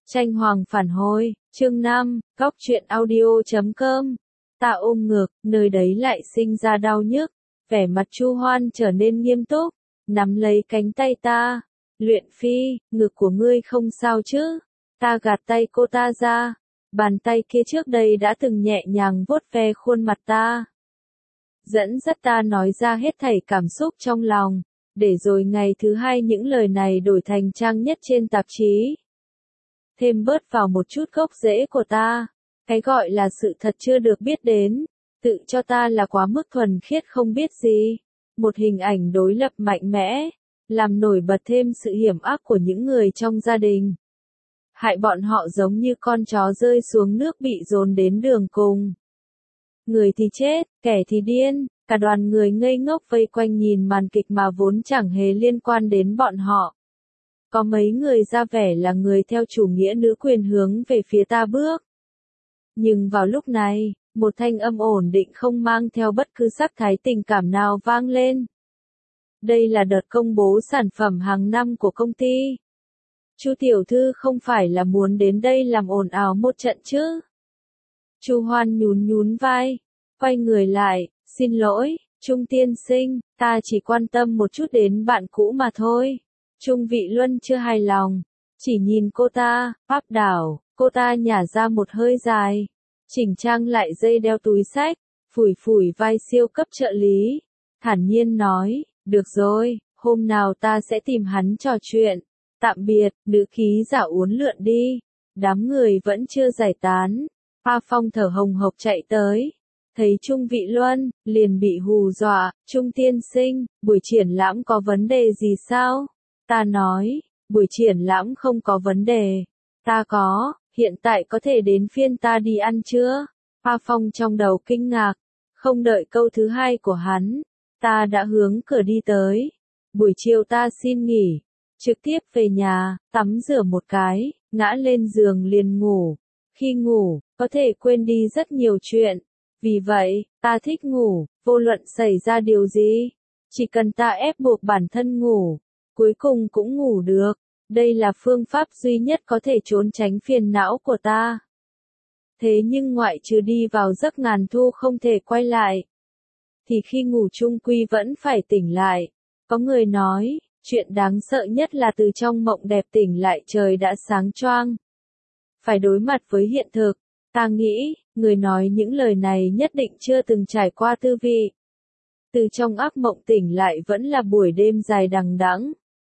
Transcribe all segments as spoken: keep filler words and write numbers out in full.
Tranh hoàng phản hồi, chương năm, góc truyện audio chấm com. Ta ôm ngực, nơi đấy lại sinh ra đau nhức. Vẻ mặt Chu Hoan trở nên nghiêm túc, nắm lấy cánh tay ta. Luyện Phi, ngực của ngươi không sao chứ? Ta gạt tay cô ta ra. Bàn tay kia trước đây đã từng nhẹ nhàng vuốt ve khuôn mặt ta. Dẫn dắt ta nói ra hết thảy cảm xúc trong lòng. Để rồi ngày thứ hai những lời này đổi thành trang nhất trên tạp chí. Thêm bớt vào một chút gốc rễ của ta. Cái gọi là sự thật chưa được biết đến. Tự cho ta là quá mức thuần khiết không biết gì. Một hình ảnh đối lập mạnh mẽ. Làm nổi bật thêm sự hiểm ác của những người trong gia đình. Hại bọn họ giống như con chó rơi xuống nước bị dồn đến đường cùng. Người thì chết, kẻ thì điên. Cả đoàn người ngây ngốc vây quanh nhìn màn kịch mà vốn chẳng hề liên quan đến bọn họ. Có mấy người ra vẻ là người theo chủ nghĩa nữ quyền hướng về phía ta bước. Nhưng vào lúc này, một thanh âm ổn định không mang theo bất cứ sắc thái tình cảm nào vang lên. Đây là đợt công bố sản phẩm hàng năm của công ty. Chu tiểu thư không phải là muốn đến đây làm ồn ào một trận chứ? Chu Hoan nhún nhún vai, quay người lại, xin lỗi, Trung tiên sinh, ta chỉ quan tâm một chút đến bạn cũ mà thôi. Trung Vị Luân chưa hài lòng, chỉ nhìn cô ta, áp đảo, cô ta nhả ra một hơi dài, chỉnh trang lại dây đeo túi xách, phủi phủi vai siêu cấp trợ lý, thản nhiên nói, được rồi, hôm nào ta sẽ tìm hắn trò chuyện, tạm biệt, nữ ký giả uốn lượn đi, đám người vẫn chưa giải tán, A Phong thở hồng hộc chạy tới. Thấy Trung Vị Luân, liền bị hù dọa, Trung tiên sinh, buổi triển lãm có vấn đề gì sao? Ta nói, buổi triển lãm không có vấn đề. Ta có, hiện tại có thể đến phiên ta đi ăn chưa? A Phong trong đầu kinh ngạc, không đợi câu thứ hai của hắn, ta đã hướng cửa đi tới. Buổi chiều ta xin nghỉ, trực tiếp về nhà, tắm rửa một cái, ngã lên giường liền ngủ. Khi ngủ, có thể quên đi rất nhiều chuyện. Vì vậy, ta thích ngủ, vô luận xảy ra điều gì. Chỉ cần ta ép buộc bản thân ngủ, cuối cùng cũng ngủ được. Đây là phương pháp duy nhất có thể trốn tránh phiền não của ta. Thế nhưng ngoại trừ đi vào giấc ngàn thu không thể quay lại, thì khi ngủ chung quy vẫn phải tỉnh lại. Có người nói, chuyện đáng sợ nhất là từ trong mộng đẹp tỉnh lại trời đã sáng choang. Phải đối mặt với hiện thực. Ta nghĩ, người nói những lời này nhất định chưa từng trải qua tư vị. Từ trong ác mộng tỉnh lại vẫn là buổi đêm dài đằng đẵng.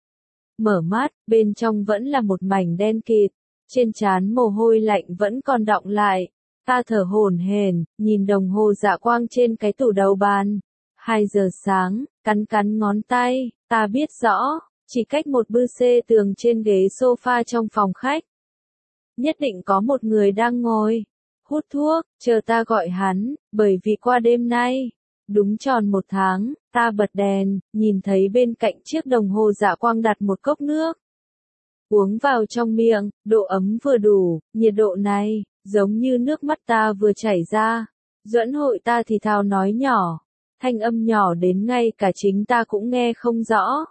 Mở mắt, bên trong vẫn là một mảnh đen kịt, trên trán mồ hôi lạnh vẫn còn đọng lại. Ta thở hổn hển, nhìn đồng hồ dạ quang trên cái tủ đầu bàn. Hai giờ sáng, cắn cắn ngón tay, ta biết rõ, chỉ cách một bư xê tường trên ghế sofa trong phòng khách. Nhất định có một người đang ngồi, hút thuốc, chờ ta gọi hắn, bởi vì qua đêm nay, đúng tròn một tháng, ta bật đèn, nhìn thấy bên cạnh chiếc đồng hồ dạ quang đặt một cốc nước. Uống vào trong miệng, độ ấm vừa đủ, nhiệt độ này, giống như nước mắt ta vừa chảy ra. Duẫn Hội ta thì thào nói nhỏ, thanh âm nhỏ đến ngay cả chính ta cũng nghe không rõ.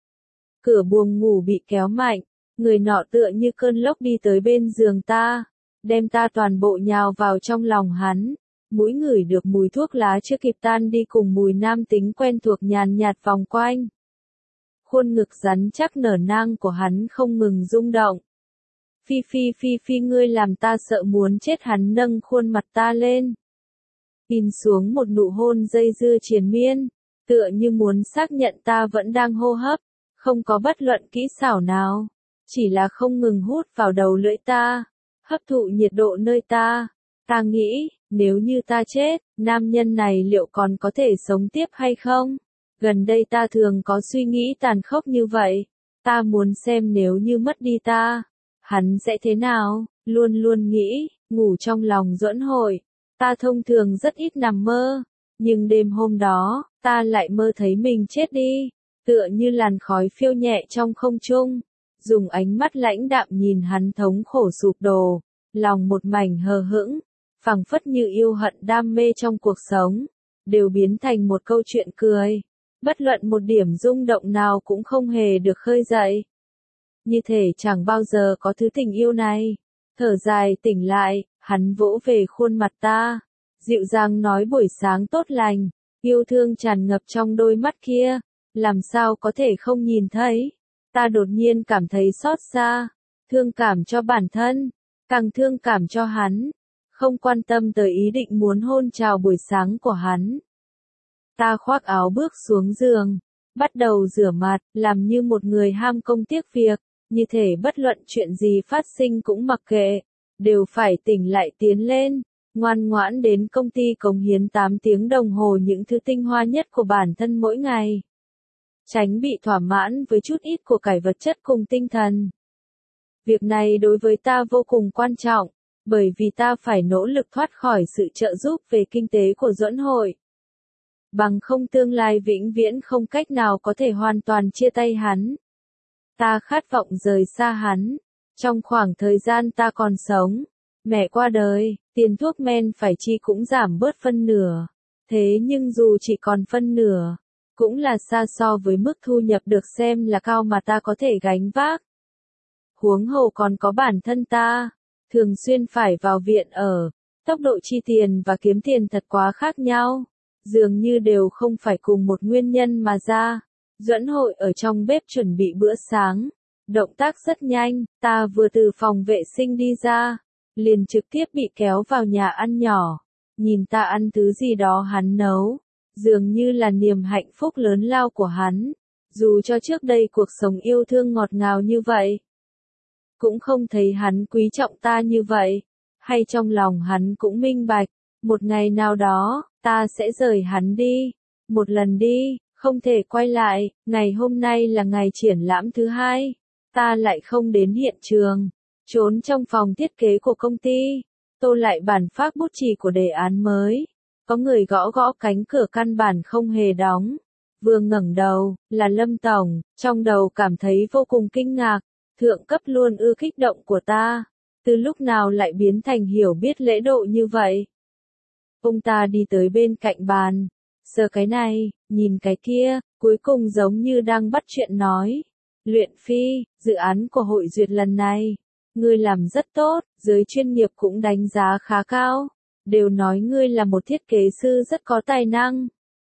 Cửa buồng ngủ bị kéo mạnh, người nọ tựa như cơn lốc đi tới bên giường ta. Đem ta toàn bộ nhào vào trong lòng hắn, mũi ngửi được mùi thuốc lá chưa kịp tan đi cùng mùi nam tính quen thuộc nhàn nhạt vòng quanh. Khuôn ngực rắn chắc nở nang của hắn không ngừng rung động. Phi phi phi phi ngươi làm ta sợ muốn chết, hắn nâng khuôn mặt ta lên. In xuống một nụ hôn dây dưa triền miên, tựa như muốn xác nhận ta vẫn đang hô hấp, không có bất luận kỹ xảo nào, chỉ là không ngừng hút vào đầu lưỡi ta. Hấp thụ nhiệt độ nơi ta. Ta nghĩ, nếu như ta chết, nam nhân này liệu còn có thể sống tiếp hay không? Gần đây ta thường có suy nghĩ tàn khốc như vậy. Ta muốn xem nếu như mất đi ta, hắn sẽ thế nào? Luôn luôn nghĩ, ngủ trong lòng Duẫn Hội. Ta thông thường rất ít nằm mơ. Nhưng đêm hôm đó, ta lại mơ thấy mình chết đi. Tựa như làn khói phiêu nhẹ trong không trung. Dùng ánh mắt lãnh đạm nhìn hắn thống khổ sụp đổ, lòng một mảnh hờ hững, phảng phất như yêu hận đam mê trong cuộc sống, đều biến thành một câu chuyện cười. Bất luận một điểm rung động nào cũng không hề được khơi dậy. như thể chẳng bao giờ có thứ tình yêu này. Thở dài tỉnh lại, hắn vỗ về khuôn mặt ta, dịu dàng nói buổi sáng tốt lành, yêu thương tràn ngập trong đôi mắt kia, làm sao có thể không nhìn thấy. Ta đột nhiên cảm thấy xót xa, thương cảm cho bản thân, càng thương cảm cho hắn, không quan tâm tới ý định muốn hôn chào buổi sáng của hắn. Ta khoác áo bước xuống giường, bắt đầu rửa mặt, làm như một người ham công tiếc việc, như thể bất luận chuyện gì phát sinh cũng mặc kệ, đều phải tỉnh lại tiến lên, ngoan ngoãn đến công ty cống hiến tám tiếng đồng hồ những thứ tinh hoa nhất của bản thân mỗi ngày. Tránh bị thỏa mãn với chút ít của cải vật chất cùng tinh thần. Việc này đối với ta vô cùng quan trọng, bởi vì ta phải nỗ lực thoát khỏi sự trợ giúp về kinh tế của Duẫn Hội. Bằng không tương lai vĩnh viễn không cách nào có thể hoàn toàn chia tay hắn. Ta khát vọng rời xa hắn. Trong khoảng thời gian ta còn sống, mẹ qua đời, tiền thuốc men phải chi cũng giảm bớt phân nửa. Thế nhưng dù chỉ còn phân nửa, cũng là xa so với mức thu nhập được xem là cao mà ta có thể gánh vác. Huống hồ còn có bản thân ta, thường xuyên phải vào viện ở, tốc độ chi tiền và kiếm tiền thật quá khác nhau, dường như đều không phải cùng một nguyên nhân mà ra. Duẫn Hội ở trong bếp chuẩn bị bữa sáng, động tác rất nhanh, ta vừa từ phòng vệ sinh đi ra, liền trực tiếp bị kéo vào nhà ăn nhỏ, nhìn ta ăn thứ gì đó hắn nấu, dường như là niềm hạnh phúc lớn lao của hắn, dù cho trước đây cuộc sống yêu thương ngọt ngào như vậy. Cũng không thấy hắn quý trọng ta như vậy, hay trong lòng hắn cũng minh bạch, một ngày nào đó, ta sẽ rời hắn đi, một lần đi, không thể quay lại. Ngày hôm nay là ngày triển lãm thứ hai, ta lại không đến hiện trường, trốn trong phòng thiết kế của công ty, tô lại bản phác bút chì của đề án mới. Có người gõ gõ cánh cửa căn bản không hề đóng, vừa ngẩng đầu, là Lâm Tổng, trong đầu cảm thấy vô cùng kinh ngạc. Thượng cấp luôn ưa kích động của ta, từ lúc nào lại biến thành hiểu biết lễ độ như vậy. Ông ta đi tới bên cạnh bàn, sờ cái này, nhìn cái kia, cuối cùng giống như đang bắt chuyện nói. Luyện Phi, dự án của hội duyệt lần này, ngươi làm rất tốt, giới chuyên nghiệp cũng đánh giá khá cao, đều nói ngươi là một thiết kế sư rất có tài năng.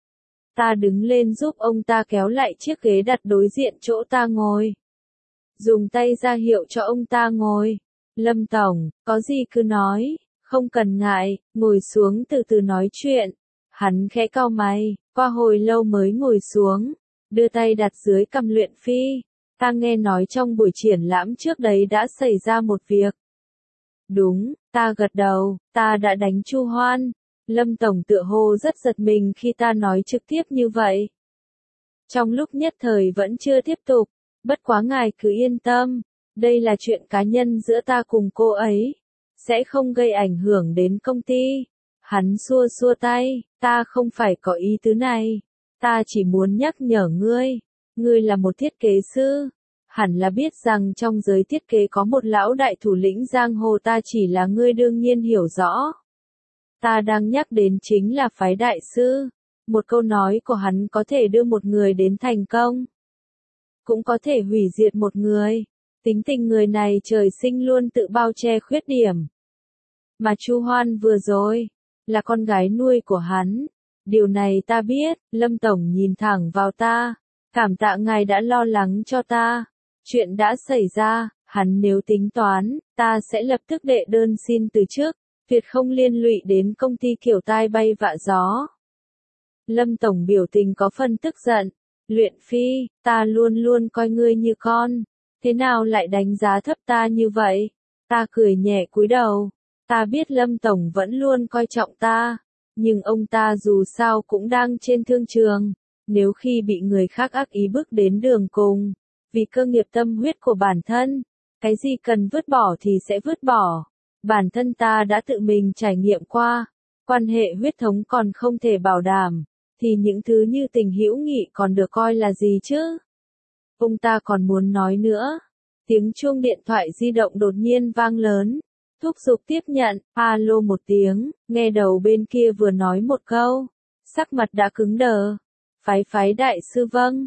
Ta đứng lên giúp ông ta kéo lại chiếc ghế đặt đối diện chỗ ta ngồi. Dùng tay ra hiệu cho ông ta ngồi. Lâm Tổng, có gì cứ nói, không cần ngại, ngồi xuống từ từ nói chuyện. Hắn khẽ cau mày, qua hồi lâu mới ngồi xuống, đưa tay đặt dưới cằm Luyện Phi. Ta nghe nói trong buổi triển lãm trước đấy đã xảy ra một việc. Đúng, ta gật đầu, ta đã đánh Chu Hoan. Lâm Tổng tựa hồ rất giật mình khi ta nói trực tiếp như vậy. Trong lúc nhất thời vẫn chưa tiếp tục. Bất quá ngài cứ yên tâm, đây là chuyện cá nhân giữa ta cùng cô ấy, sẽ không gây ảnh hưởng đến công ty. Hắn xua xua tay, ta không phải có ý tứ này, ta chỉ muốn nhắc nhở ngươi, ngươi là một thiết kế sư, hẳn là biết rằng trong giới thiết kế có một lão đại thủ lĩnh giang hồ ta chỉ là ngươi đương nhiên hiểu rõ. Ta đang nhắc đến chính là phái đại sư, một câu nói của hắn có thể đưa một người đến thành công. Cũng có thể hủy diệt một người. Tính tình người này trời sinh luôn tự bao che khuyết điểm. Mà Chu Hoan vừa rồi, là con gái nuôi của hắn. Điều này ta biết. Lâm Tổng nhìn thẳng vào ta, cảm tạ ngài đã lo lắng cho ta. Chuyện đã xảy ra, hắn nếu tính toán, ta sẽ lập tức đệ đơn xin từ chức, việc không liên lụy đến công ty kiểu tai bay vạ gió. Lâm Tổng biểu tình có phần tức giận. Luyện Phi, ta luôn luôn coi ngươi như con, thế nào lại đánh giá thấp ta như vậy? Ta cười nhẹ cúi đầu, ta biết Lâm Tổng vẫn luôn coi trọng ta, nhưng ông ta dù sao cũng đang trên thương trường, nếu khi bị người khác ác ý bước đến đường cùng, vì cơ nghiệp tâm huyết của bản thân, cái gì cần vứt bỏ thì sẽ vứt bỏ. Bản thân ta đã tự mình trải nghiệm qua, quan hệ huyết thống còn không thể bảo đảm. Thì những thứ như tình hữu nghị còn được coi là gì chứ? Ông ta còn muốn nói nữa. Tiếng chuông điện thoại di động đột nhiên vang lớn. Thúc giục tiếp nhận, alo một tiếng, nghe đầu bên kia vừa nói một câu. Sắc mặt đã cứng đờ. Phái phái đại sư vâng.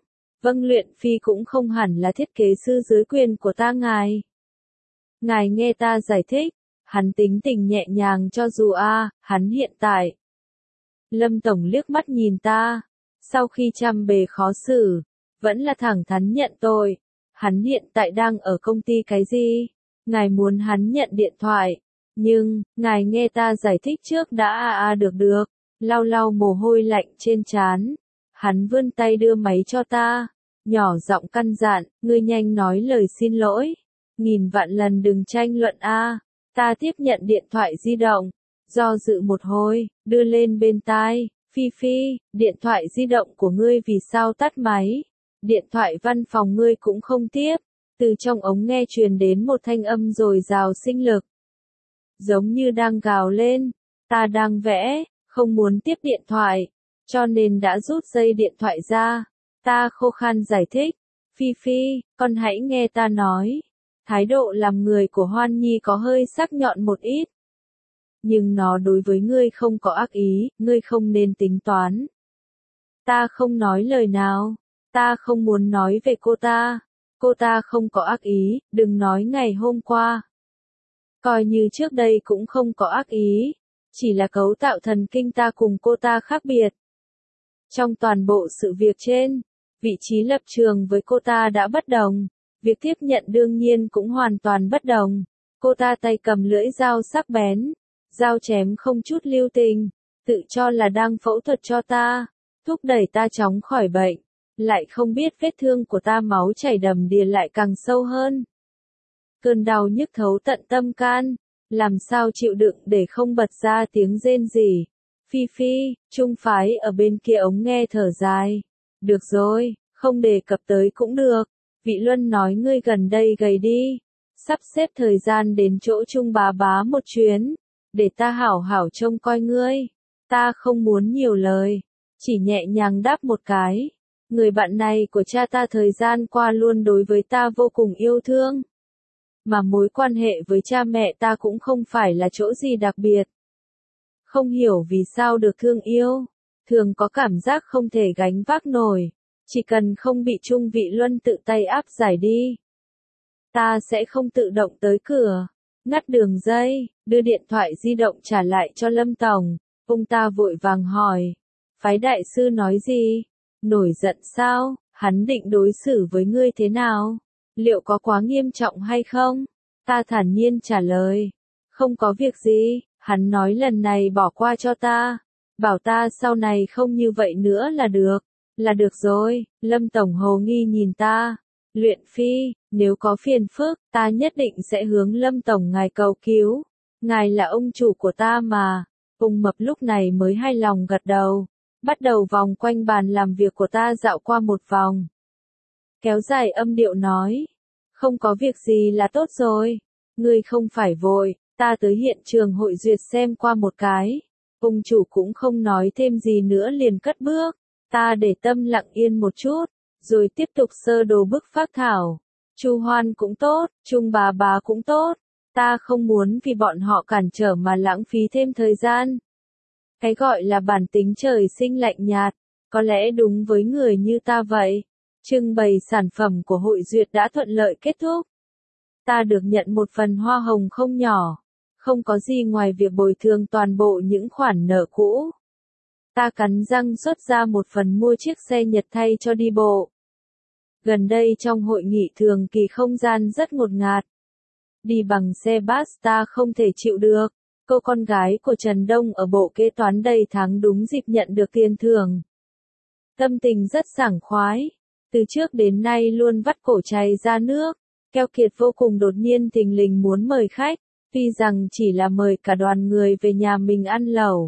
Vâng, luyện phi cũng không hẳn là thiết kế sư dưới quyền của ta ngài. Ngài nghe ta giải thích, hắn tính tình nhẹ nhàng cho dù a, hắn hiện tại. Lâm Tổng liếc mắt nhìn ta, sau khi trăm bề khó xử, vẫn là thẳng thắn nhận tội. Hắn hiện tại đang ở công ty cái gì? Ngài muốn hắn nhận điện thoại, nhưng, ngài nghe ta giải thích trước đã a a được được, lau lau mồ hôi lạnh trên trán. Hắn vươn tay đưa máy cho ta, nhỏ giọng căn dặn, ngươi nhanh nói lời xin lỗi. Nghìn vạn lần đừng tranh luận a. Ta tiếp nhận điện thoại di động, do dự một hồi, đưa lên bên tai, Phi Phi, điện thoại di động của ngươi vì sao tắt máy? Điện thoại văn phòng ngươi cũng không tiếp. Từ trong ống nghe truyền đến một thanh âm dồi dào sinh lực. Giống như đang gào lên, ta đang vẽ, không muốn tiếp điện thoại, cho nên đã rút dây điện thoại ra. Ta khô khan giải thích, Phi Phi, con hãy nghe ta nói. Thái độ làm người của Hoan Nhi có hơi sắc nhọn một ít. Nhưng nó đối với ngươi không có ác ý, ngươi không nên tính toán. Ta không nói lời nào, ta không muốn nói về cô ta. Cô ta không có ác ý, đừng nói ngày hôm qua. Coi như trước đây cũng không có ác ý, chỉ là cấu tạo thần kinh ta cùng cô ta khác biệt. Trong toàn bộ sự việc trên, vị trí lập trường với cô ta đã bất đồng, việc tiếp nhận đương nhiên cũng hoàn toàn bất đồng. Cô ta tay cầm lưỡi dao sắc bén, dao chém không chút lưu tình, tự cho là đang phẫu thuật cho ta, thúc đẩy ta chóng khỏi bệnh. Lại không biết vết thương của ta máu chảy đầm đìa lại càng sâu hơn. Cơn đau nhức thấu tận tâm can, làm sao chịu đựng để không bật ra tiếng rên rỉ. Phi Phi, trung phái ở bên kia ống nghe thở dài. Được rồi, không đề cập tới cũng được. Vị Luân nói ngươi gần đây gầy đi. Sắp xếp thời gian đến chỗ Trung bà bá một chuyến, để ta hảo hảo trông coi ngươi. Ta không muốn nhiều lời, chỉ nhẹ nhàng đáp một cái. Người bạn này của cha ta thời gian qua luôn đối với ta vô cùng yêu thương. Mà mối quan hệ với cha mẹ ta cũng không phải là chỗ gì đặc biệt. Không hiểu vì sao được thương yêu, thường có cảm giác không thể gánh vác nổi, chỉ cần không bị Trung Vị Luân tự tay áp giải đi. Ta sẽ không tự động tới cửa, ngắt đường dây, đưa điện thoại di động trả lại cho Lâm Tổng. Ông ta vội vàng hỏi, phái đại sư nói gì? Nổi giận sao? Hắn định đối xử với ngươi thế nào? Liệu có quá nghiêm trọng hay không? Ta thản nhiên trả lời, không có việc gì. Hắn nói lần này bỏ qua cho ta, bảo ta sau này không như vậy nữa là được. Là được rồi. Lâm Tổng hồ nghi nhìn ta. Luyện Phi, nếu có phiền phức, ta nhất định sẽ hướng Lâm Tổng ngài cầu cứu. Ngài là ông chủ của ta mà. Ung Mập lúc này mới hài lòng gật đầu, bắt đầu vòng quanh bàn làm việc của ta dạo qua một vòng. Kéo dài âm điệu nói, không có việc gì là tốt rồi. Ngươi không phải vội, ta tới hiện trường hội duyệt xem qua một cái. Ông chủ cũng không nói thêm gì nữa liền cất bước. Ta để tâm lặng yên một chút, rồi tiếp tục sơ đồ bức phác thảo. Chu Hoan cũng tốt, Trung bà bá cũng tốt. Ta không muốn vì bọn họ cản trở mà lãng phí thêm thời gian. Cái gọi là bản tính trời sinh lạnh nhạt, có lẽ đúng với người như ta vậy. Trưng bày sản phẩm của hội duyệt đã thuận lợi kết thúc. Ta được nhận một phần hoa hồng không nhỏ, không có gì ngoài việc bồi thường toàn bộ những khoản nợ cũ. Ta cắn răng xuất ra một phần mua chiếc xe Nhật thay cho đi bộ. Gần đây trong hội nghị thường kỳ không gian rất ngột ngạt. Đi bằng xe bus ta không thể chịu được. Cô con gái của Trần Đông ở bộ kế toán đầy tháng đúng dịp nhận được tiền thưởng. Tâm tình rất sảng khoái. Từ trước đến nay luôn vắt cổ chảy ra nước. Keo kiệt vô cùng đột nhiên thình lình muốn mời khách. Tuy rằng chỉ là mời cả đoàn người về nhà mình ăn lẩu.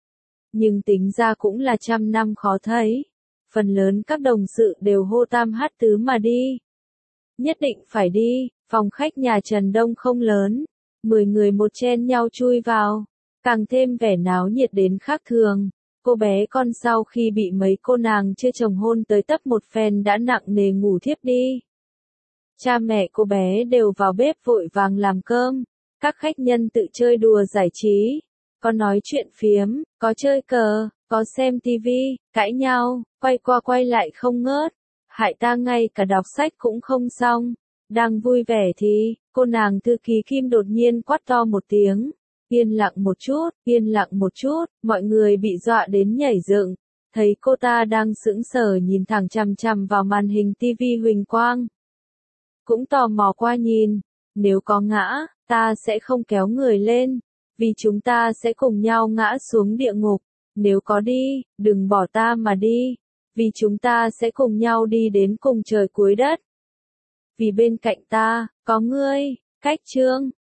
Nhưng tính ra cũng là trăm năm khó thấy. Phần lớn các đồng sự đều hô tam hát tứ mà đi. Nhất định phải đi. Phòng khách nhà Trần Đông không lớn. Mười người một chen nhau chui vào. Càng thêm vẻ náo nhiệt đến khác thường. Cô bé con sau khi bị mấy cô nàng chưa chồng hôn tới tấp một phen đã nặng nề ngủ thiếp đi. Cha mẹ cô bé đều vào bếp vội vàng làm cơm. Các khách nhân tự chơi đùa giải trí. Có nói chuyện phiếm, có chơi cờ, có xem tivi, cãi nhau, quay qua quay lại không ngớt. hại ta ngay cả đọc sách cũng không xong. Đang vui vẻ thì, cô nàng thư ký Kim đột nhiên quát to một tiếng. Yên lặng một chút, yên lặng một chút, mọi người bị dọa đến nhảy dựng. Thấy cô ta đang sững sờ nhìn thẳng chằm chằm vào màn hình tivi huỳnh quang. Cũng tò mò qua nhìn, nếu có ngã, ta sẽ không kéo người lên, vì chúng ta sẽ cùng nhau ngã xuống địa ngục. Nếu có đi, đừng bỏ ta mà đi, vì chúng ta sẽ cùng nhau đi đến cùng trời cuối đất. Vì bên cạnh ta, có ngươi, Cách Trương.